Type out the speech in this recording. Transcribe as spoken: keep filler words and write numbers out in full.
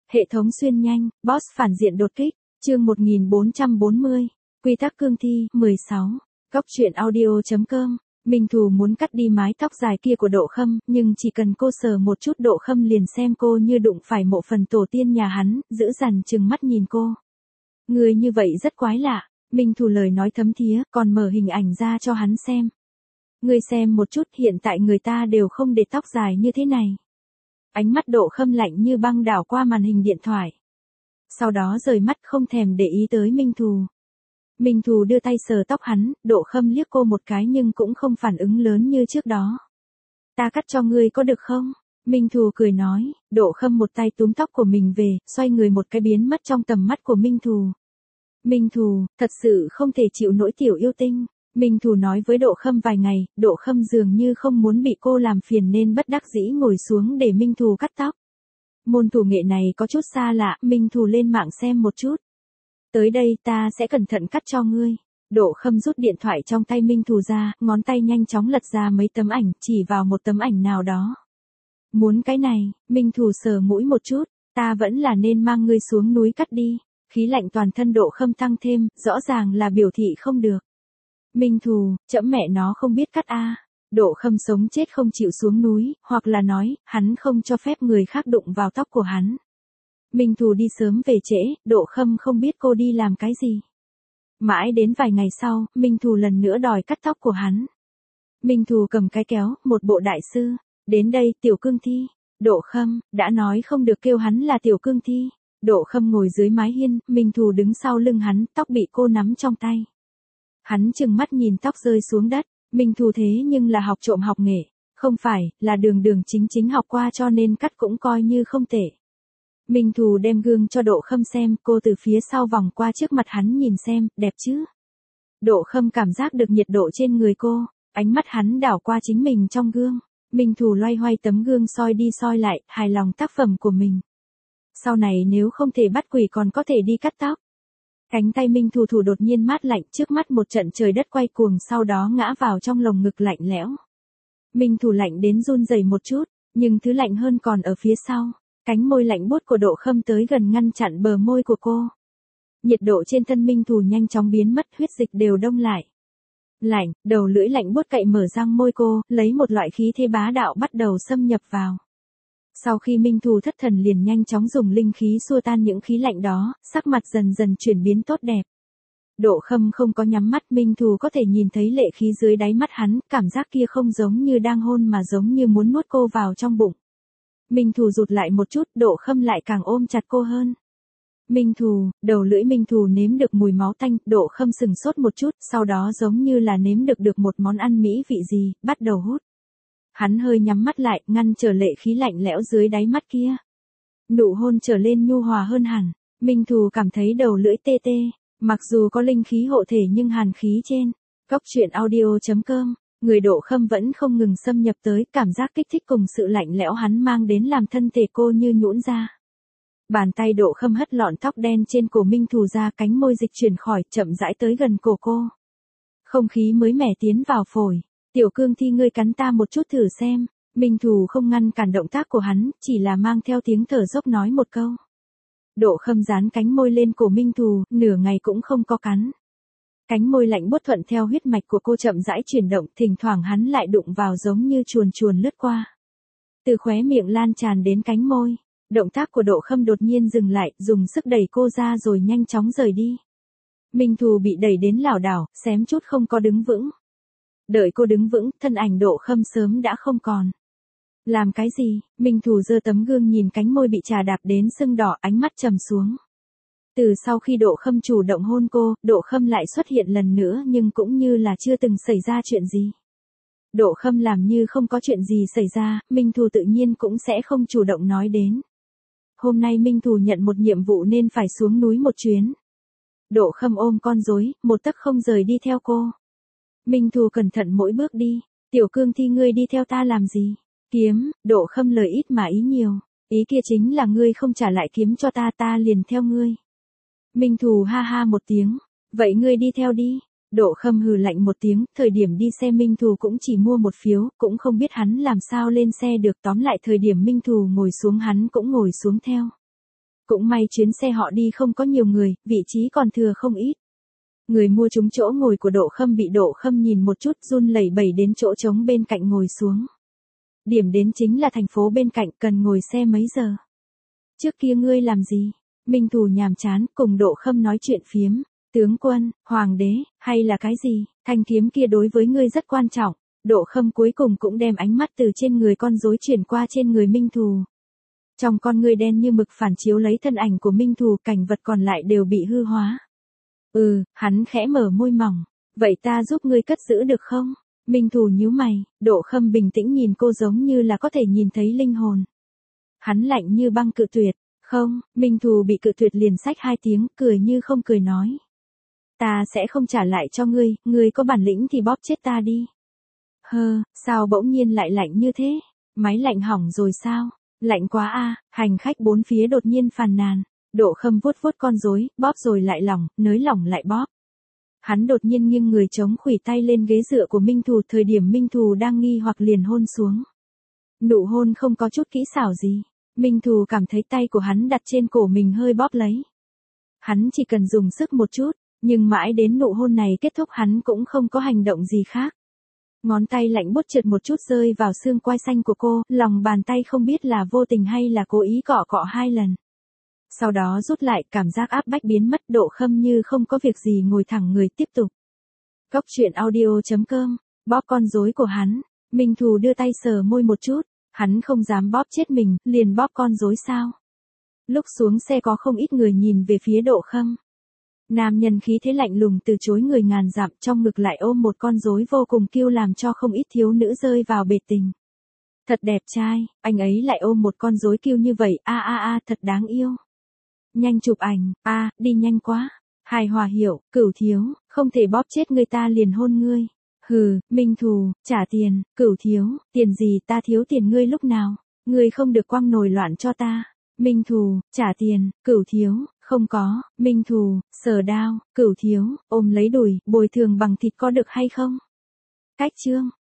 Hệ thống xuyên nhanh, boss phản diện đột kích, chương một nghìn bốn trăm bốn mươi, quy tắc cương thi, mười sáu, góc truyện audio.com. Minh Thù muốn cắt đi mái tóc dài kia của Độ Khâm, nhưng chỉ cần cô sờ một chút Độ Khâm liền xem cô như đụng phải mộ phần tổ tiên nhà hắn, giữ dằn trừng mắt nhìn cô. Người như vậy rất quái lạ, Minh Thù lời nói thấm thía, còn mở hình ảnh ra cho hắn xem. Ngươi xem một chút, hiện tại người ta đều không để tóc dài như thế này. Ánh mắt Độ Khâm lạnh như băng đảo qua màn hình điện thoại. Sau đó rời mắt không thèm để ý tới Minh Thù. Minh Thù đưa tay sờ tóc hắn, Độ Khâm liếc cô một cái nhưng cũng không phản ứng lớn như trước đó. Ta cắt cho ngươi có được không? Minh Thù cười nói, Độ Khâm một tay túm tóc của mình về, xoay người một cái biến mất trong tầm mắt của Minh Thù. Minh Thù, thật sự không thể chịu nỗi tiểu yêu tinh. Minh Thù nói với Độ Khâm vài ngày, Độ Khâm dường như không muốn bị cô làm phiền nên bất đắc dĩ ngồi xuống để Minh Thù cắt tóc. Môn thủ nghệ này có chút xa lạ, Minh Thù lên mạng xem một chút. Tới đây ta sẽ cẩn thận cắt cho ngươi. Độ Khâm rút điện thoại trong tay Minh Thù ra, ngón tay nhanh chóng lật ra mấy tấm ảnh, chỉ vào một tấm ảnh nào đó. Muốn cái này, Minh Thù sờ mũi một chút, ta vẫn là nên mang ngươi xuống núi cắt đi. Khí lạnh toàn thân Độ Khâm tăng thêm, rõ ràng là biểu thị không được. Minh Thù, chẫm mẹ nó không biết cắt a. Độ Khâm sống chết không chịu xuống núi, hoặc là nói, hắn không cho phép người khác đụng vào tóc của hắn. Minh Thù đi sớm về trễ, Độ Khâm không biết cô đi làm cái gì. Mãi đến vài ngày sau, Minh Thù lần nữa đòi cắt tóc của hắn. Minh Thù cầm cái kéo, một bộ đại sư. Đến đây, tiểu cương thi. Độ Khâm, đã nói không được kêu hắn là tiểu cương thi. Độ Khâm ngồi dưới mái hiên, Minh Thù đứng sau lưng hắn, tóc bị cô nắm trong tay. Hắn trừng mắt nhìn tóc rơi xuống đất, Minh Thù thế nhưng là học trộm học nghệ, không phải, là đường đường chính chính học qua cho nên cắt cũng coi như không tệ. Minh Thù đem gương cho Độ Khâm xem, cô từ phía sau vòng qua trước mặt hắn nhìn xem, đẹp chứ. Độ Khâm cảm giác được nhiệt độ trên người cô, ánh mắt hắn đảo qua chính mình trong gương. Minh Thù loay hoay tấm gương soi đi soi lại, hài lòng tác phẩm của mình. Sau này nếu không thể bắt quỷ còn có thể đi cắt tóc. Cánh tay Minh Thù Thù đột nhiên mát lạnh, trước mắt một trận trời đất quay cuồng, sau đó ngã vào trong lồng ngực lạnh lẽo. Minh Thù lạnh đến run rẩy một chút, nhưng thứ lạnh hơn còn ở phía sau. Cánh môi lạnh buốt của Độ Khâm tới gần ngăn chặn bờ môi của cô. Nhiệt độ trên thân Minh Thù nhanh chóng biến mất, huyết dịch đều đông lại. Lạnh, đầu lưỡi lạnh buốt cậy mở răng môi cô, lấy một loại khí thế bá đạo bắt đầu xâm nhập vào. Sau khi Minh Thù thất thần liền nhanh chóng dùng linh khí xua tan những khí lạnh đó, sắc mặt dần dần chuyển biến tốt đẹp. Độ Khâm không có nhắm mắt, Minh Thù có thể nhìn thấy lệ khí dưới đáy mắt hắn, cảm giác kia không giống như đang hôn mà giống như muốn nuốt cô vào trong bụng. Minh Thù rụt lại một chút, Độ Khâm lại càng ôm chặt cô hơn. Minh Thù, đầu lưỡi Minh Thù nếm được mùi máu tanh, Độ Khâm sừng sốt một chút, sau đó giống như là nếm được được một món ăn mỹ vị gì, bắt đầu hút. Hắn hơi nhắm mắt lại, ngăn trở lệ khí lạnh lẽo dưới đáy mắt kia. Nụ hôn trở lên nhu hòa hơn hẳn, Minh Thù cảm thấy đầu lưỡi tê tê, mặc dù có linh khí hộ thể nhưng hàn khí trên. Góc truyện audio.com, người Độ Khâm vẫn không ngừng xâm nhập tới, cảm giác kích thích cùng sự lạnh lẽo hắn mang đến làm thân thể cô như nhũn ra. Bàn tay Độ Khâm hất lọn tóc đen trên cổ Minh Thù ra, cánh môi dịch chuyển khỏi, chậm rãi tới gần cổ cô. Không khí mới mẻ tiến vào phổi. Tiểu cương thi ngươi cắn ta một chút thử xem. Minh Thù không ngăn cản động tác của hắn, chỉ là mang theo tiếng thở dốc nói một câu. Độ Khâm dán cánh môi lên cổ Minh Thù, nửa ngày cũng không có cắn. Cánh môi lạnh buốt thuận theo huyết mạch của cô chậm rãi chuyển động, thỉnh thoảng hắn lại đụng vào giống như chuồn chuồn lướt qua. Từ khóe miệng lan tràn đến cánh môi, động tác của Độ Khâm đột nhiên dừng lại, dùng sức đẩy cô ra rồi nhanh chóng rời đi. Minh Thù bị đẩy đến lảo đảo, xém chút không có đứng vững. Đợi cô đứng vững, thân ảnh Độ Khâm sớm đã không còn. Làm cái gì? Minh Thù giơ tấm gương nhìn cánh môi bị trà đạp đến sưng đỏ, ánh mắt trầm xuống. Từ sau khi Độ Khâm chủ động hôn cô, Độ Khâm lại xuất hiện lần nữa nhưng cũng như là chưa từng xảy ra chuyện gì. Độ Khâm làm như không có chuyện gì xảy ra, Minh Thù tự nhiên cũng sẽ không chủ động nói đến. Hôm nay Minh Thù nhận một nhiệm vụ nên phải xuống núi một chuyến. Độ Khâm ôm con rối, một tấc không rời đi theo cô. Minh Thù cẩn thận mỗi bước đi, tiểu cương thi ngươi đi theo ta làm gì? Kiếm, Độ Khâm lời ít mà ý nhiều, ý kia chính là ngươi không trả lại kiếm cho ta ta liền theo ngươi. Minh Thù ha ha một tiếng, vậy ngươi đi theo đi. Độ Khâm hừ lạnh một tiếng, thời điểm đi xe Minh Thù cũng chỉ mua một phiếu, cũng không biết hắn làm sao lên xe được, tóm lại thời điểm Minh Thù ngồi xuống hắn cũng ngồi xuống theo. Cũng may chuyến xe họ đi không có nhiều người, vị trí còn thừa không ít. Người mua trúng chỗ ngồi của Độ Khâm bị Độ Khâm nhìn một chút run lẩy bẩy đến chỗ trống bên cạnh ngồi xuống. Điểm đến chính là thành phố bên cạnh, cần ngồi xe mấy giờ. Trước kia ngươi làm gì? Minh Thù nhàm chán cùng Độ Khâm nói chuyện phiếm. Tướng quân, hoàng đế, hay là cái gì? Thanh kiếm kia đối với ngươi rất quan trọng. Độ Khâm cuối cùng cũng đem ánh mắt từ trên người con rối chuyển qua trên người Minh Thù. Trong con ngươi đen như mực phản chiếu lấy thân ảnh của Minh Thù, cảnh vật còn lại đều bị hư hóa. Ừ, hắn khẽ mở môi mỏng. Vậy ta giúp ngươi cất giữ được không? Minh Thù nhíu mày, Độ Khâm bình tĩnh nhìn cô giống như là có thể nhìn thấy linh hồn. Hắn lạnh như băng cự tuyệt. Không, Minh Thù bị cự tuyệt liền xách hai tiếng, cười như không cười nói. Ta sẽ không trả lại cho ngươi, ngươi có bản lĩnh thì bóp chết ta đi. Hơ, sao bỗng nhiên lại lạnh như thế? Máy lạnh hỏng rồi sao? Lạnh quá a, hành khách bốn phía đột nhiên phàn nàn. Độ Khâm vuốt vuốt con rối, bóp rồi lại lỏng, nới lỏng lại bóp. Hắn đột nhiên nghiêng người chống khuỷu tay lên ghế dựa của Minh Thù, thời điểm Minh Thù đang nghi hoặc liền hôn xuống. Nụ hôn không có chút kỹ xảo gì. Minh Thù cảm thấy tay của hắn đặt trên cổ mình hơi bóp lấy. Hắn chỉ cần dùng sức một chút, nhưng mãi đến nụ hôn này kết thúc hắn cũng không có hành động gì khác. Ngón tay lạnh buốt trượt một chút rơi vào xương quai xanh của cô, lòng bàn tay không biết là vô tình hay là cố ý cọ cọ hai lần. Sau đó rút lại, cảm giác áp bách biến mất. Độ Khâm như không có việc gì ngồi thẳng người tiếp tục. Cốc truyện audio chấm com, bóp con rối của hắn. Minh Thù đưa tay sờ môi một chút, hắn không dám bóp chết mình, liền bóp con rối sao. Lúc xuống xe có không ít người nhìn về phía Độ Khâm. Nam nhân khí thế lạnh lùng từ chối người ngàn dặm, trong ngực lại ôm một con rối vô cùng kiêu làm cho không ít thiếu nữ rơi vào bệt tình. Thật đẹp trai, anh ấy lại ôm một con rối kiêu như vậy, a a a thật đáng yêu. Nhanh chụp ảnh, a, à, đi nhanh quá. Hài Hòa hiểu, Cửu thiếu, không thể bóp chết người ta liền hôn ngươi. Hừ, Minh Thù, trả tiền. Cửu thiếu, tiền gì, ta thiếu tiền ngươi lúc nào? Ngươi không được quăng nồi loạn cho ta. Minh Thù, trả tiền. Cửu thiếu, không có. Minh Thù, sờ đao. Cửu thiếu, ôm lấy đùi, bồi thường bằng thịt có được hay không? Cách chương.